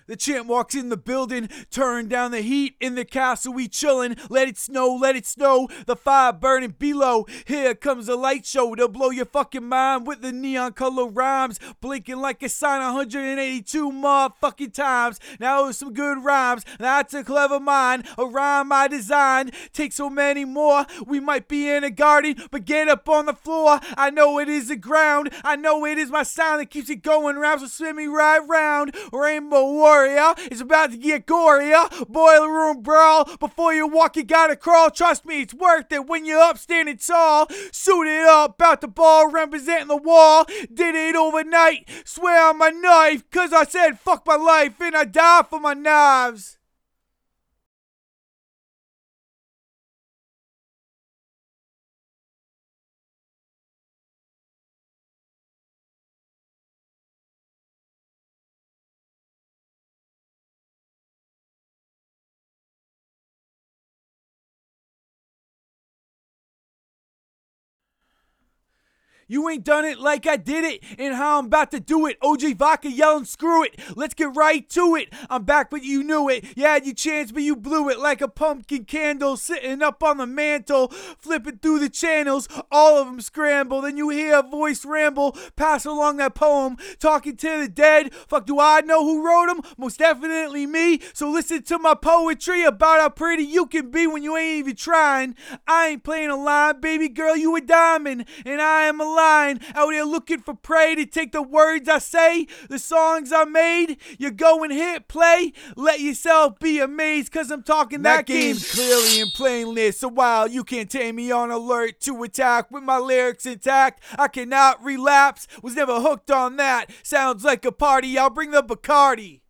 The champ walks in the building, turn down the heat in the castle, we chillin'. Let it snow, the fire burning below. Here comes the light show to blow your fucking mind with the neon color rhymes, blinking like a sign 182 motherfucking times. Now it's some good rhymes, that's a clever mind, a rhyme I designed. Take so many more, we might be in a garden, but get up on the floor. I know it is the ground, I know it is my sound that keeps it going round, so spin me right round. Rainbow Warrior, it's about to get gorier. Boiler room brawl, before you walk you gotta crawl. Trust me, it's worth it when you're up standing tall. Suited up, out the ball, representing the wall. Did it overnight, swear on my knife, cause I said fuck my life and I die for my knives. You ain't done it like I did it, and how I'm about to do it. OJ Vodka yelling, screw it, let's get right to it. I'm back, but you knew it. You had your chance, but you blew it like a pumpkin candle sitting up on the mantle, flipping through the channels, all of them scramble. Then you hear a voice ramble, pass along that poem, talking to the dead. Fuck, do I know who wrote them? Most definitely me. So listen to my poetry about how pretty you can be when you ain't even trying. I ain't playing a line, baby girl, you a diamond, and I am a out here looking for prey to take the words I say, the songs I made. You go and hit play, let yourself be amazed, cause I'm talking that game clearly and plainly. So while you can't tame me on alert to attack with my lyrics intact, I cannot relapse, was never hooked on that. Sounds like a party, I'll bring the Bacardi.